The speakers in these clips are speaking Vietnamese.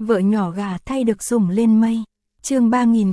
Vợ nhỏ gà thay được sủng lên mây. Chương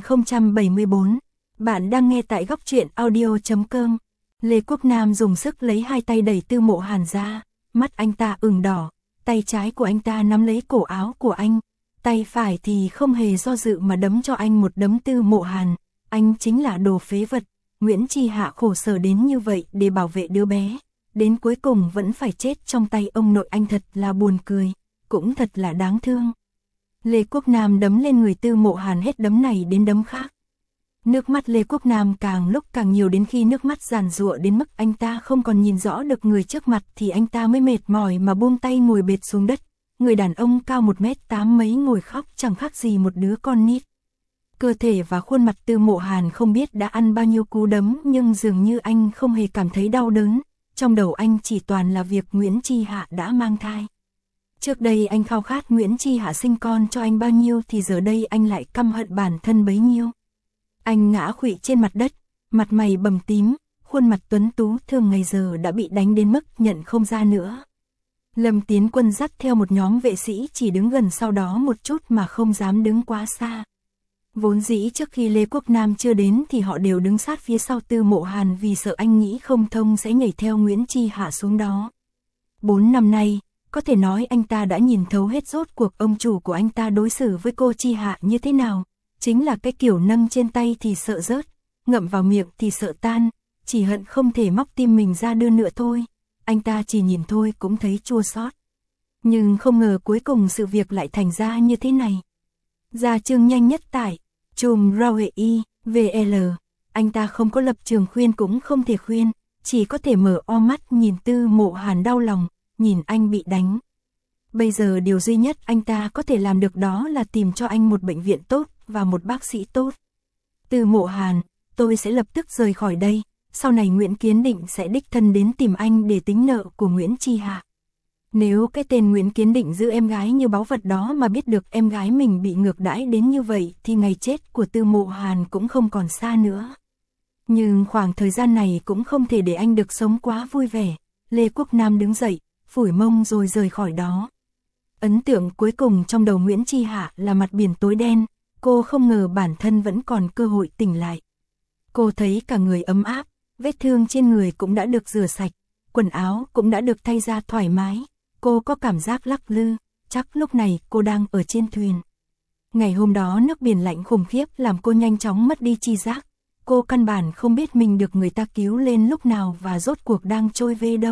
3074. Bạn đang nghe tại góc truyện audio.com. Lê Quốc Nam dùng sức lấy hai tay đẩy Tư Mộ Hàn ra, mắt anh ta ửng đỏ, tay trái của anh ta nắm lấy cổ áo của anh, tay phải thì không hề do dự mà đấm cho anh một đấm. Tư Mộ Hàn, anh chính là đồ phế vật. Nguyễn Chi Hạ khổ sở đến như vậy để bảo vệ đứa bé, đến cuối cùng vẫn phải chết trong tay ông nội anh, thật là buồn cười, cũng thật là đáng thương. Lê Quốc Nam đấm lên người Tư Mộ Hàn hết đấm này đến đấm khác. Nước mắt Lê Quốc Nam càng lúc càng nhiều, đến khi nước mắt giàn giụa đến mức anh ta không còn nhìn rõ được người trước mặt thì anh ta mới mệt mỏi mà buông tay ngồi bệt xuống đất. Người đàn ông cao 1m8 mấy ngồi khóc chẳng khác gì một đứa con nít. Cơ thể và khuôn mặt Tư Mộ Hàn không biết đã ăn bao nhiêu cú đấm, nhưng dường như anh không hề cảm thấy đau đớn. Trong đầu anh chỉ toàn là việc Nguyễn Chi Hạ đã mang thai. Trước đây anh khao khát Nguyễn Chi Hạ sinh con cho anh bao nhiêu thì giờ đây anh lại căm hận bản thân bấy nhiêu. Anh ngã khuỵu trên mặt đất, mặt mày bầm tím, khuôn mặt tuấn tú thường ngày giờ đã bị đánh đến mức nhận không ra nữa. Lâm Tiến Quân dắt theo một nhóm vệ sĩ chỉ đứng gần sau đó một chút mà không dám đứng quá xa. Vốn dĩ trước khi Lê Quốc Nam chưa đến thì họ đều đứng sát phía sau Tư Mộ Hàn vì sợ anh nghĩ không thông sẽ nhảy theo Nguyễn Chi Hạ xuống đó. 4 năm nay, có thể nói anh ta đã nhìn thấu hết rốt cuộc ông chủ của anh ta đối xử với cô Chi Hạ như thế nào. Chính là cái kiểu nâng trên tay thì sợ rớt, ngậm vào miệng thì sợ tan, chỉ hận không thể móc tim mình ra đưa nữa thôi. Anh ta chỉ nhìn thôi cũng thấy chua xót. Nhưng không ngờ cuối cùng sự việc lại thành ra như thế này. Ra chương nhanh nhất tại chùm Rauhei VL. Anh ta không có lập trường khuyên cũng không thể khuyên, chỉ có thể mở o mắt nhìn Tư Mộ Hàn đau lòng, nhìn anh bị đánh. Bây giờ điều duy nhất anh ta có thể làm được đó là tìm cho anh một bệnh viện tốt và một bác sĩ tốt. Tư Mộ Hàn, tôi sẽ lập tức rời khỏi đây, sau này Nguyễn Kiến Định sẽ đích thân đến tìm anh để tính nợ của Nguyễn Chi Hạ. Nếu cái tên Nguyễn Kiến Định giữ em gái như báu vật đó mà biết được em gái mình bị ngược đãi đến như vậy thì ngày chết của Tư Mộ Hàn cũng không còn xa nữa. Nhưng khoảng thời gian này cũng không thể để anh được sống quá vui vẻ. Lê Quốc Nam đứng dậy, phủi mông rồi rời khỏi đó. Ấn tượng cuối cùng trong đầu Nguyễn Chi Hạ là mặt biển tối đen, cô không ngờ bản thân vẫn còn cơ hội tỉnh lại. Cô thấy cả người ấm áp, vết thương trên người cũng đã được rửa sạch, quần áo cũng đã được thay ra thoải mái. Cô có cảm giác lắc lư, chắc lúc này cô đang ở trên thuyền. Ngày hôm đó nước biển lạnh khủng khiếp làm cô nhanh chóng mất đi tri giác. Cô căn bản không biết mình được người ta cứu lên lúc nào và rốt cuộc đang trôi về đâu.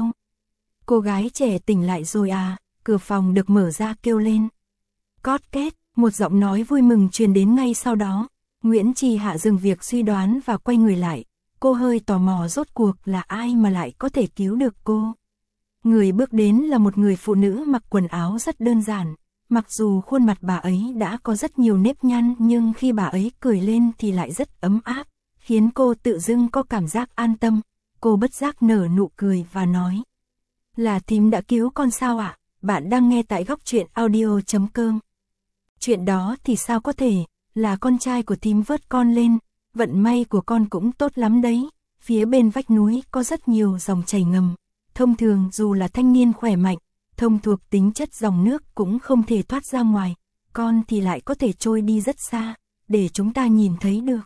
Cô gái trẻ tỉnh lại rồi à, cửa phòng được mở ra kêu lên. Cót két, một giọng nói vui mừng truyền đến ngay sau đó. Nguyễn Chi Hạ dừng việc suy đoán và quay người lại. Cô hơi tò mò rốt cuộc là ai mà lại có thể cứu được cô. Người bước đến là một người phụ nữ mặc quần áo rất đơn giản. Mặc dù khuôn mặt bà ấy đã có rất nhiều nếp nhăn nhưng khi bà ấy cười lên thì lại rất ấm áp, khiến cô tự dưng có cảm giác an tâm. Cô bất giác nở nụ cười và nói. Là thím đã cứu con sao ạ? Bạn đang nghe tại góc truyện audio.com. Chuyện đó thì sao có thể, là con trai của thím vớt con lên, vận may của con cũng tốt lắm đấy. Phía bên vách núi có rất nhiều dòng chảy ngầm. Thông thường dù là thanh niên khỏe mạnh, thông thuộc tính chất dòng nước cũng không thể thoát ra ngoài, con thì lại có thể trôi đi rất xa, để chúng ta nhìn thấy được.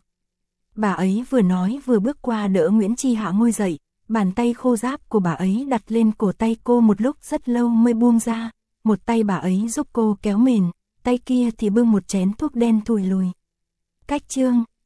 Bà ấy vừa nói vừa bước qua đỡ Nguyễn Chi Hạ ngồi dậy, bàn tay khô ráp của bà ấy đặt lên cổ tay cô một lúc rất lâu mới buông ra, một tay bà ấy giúp cô kéo mền, tay kia thì bưng một chén thuốc đen thùi lùi. Cách chương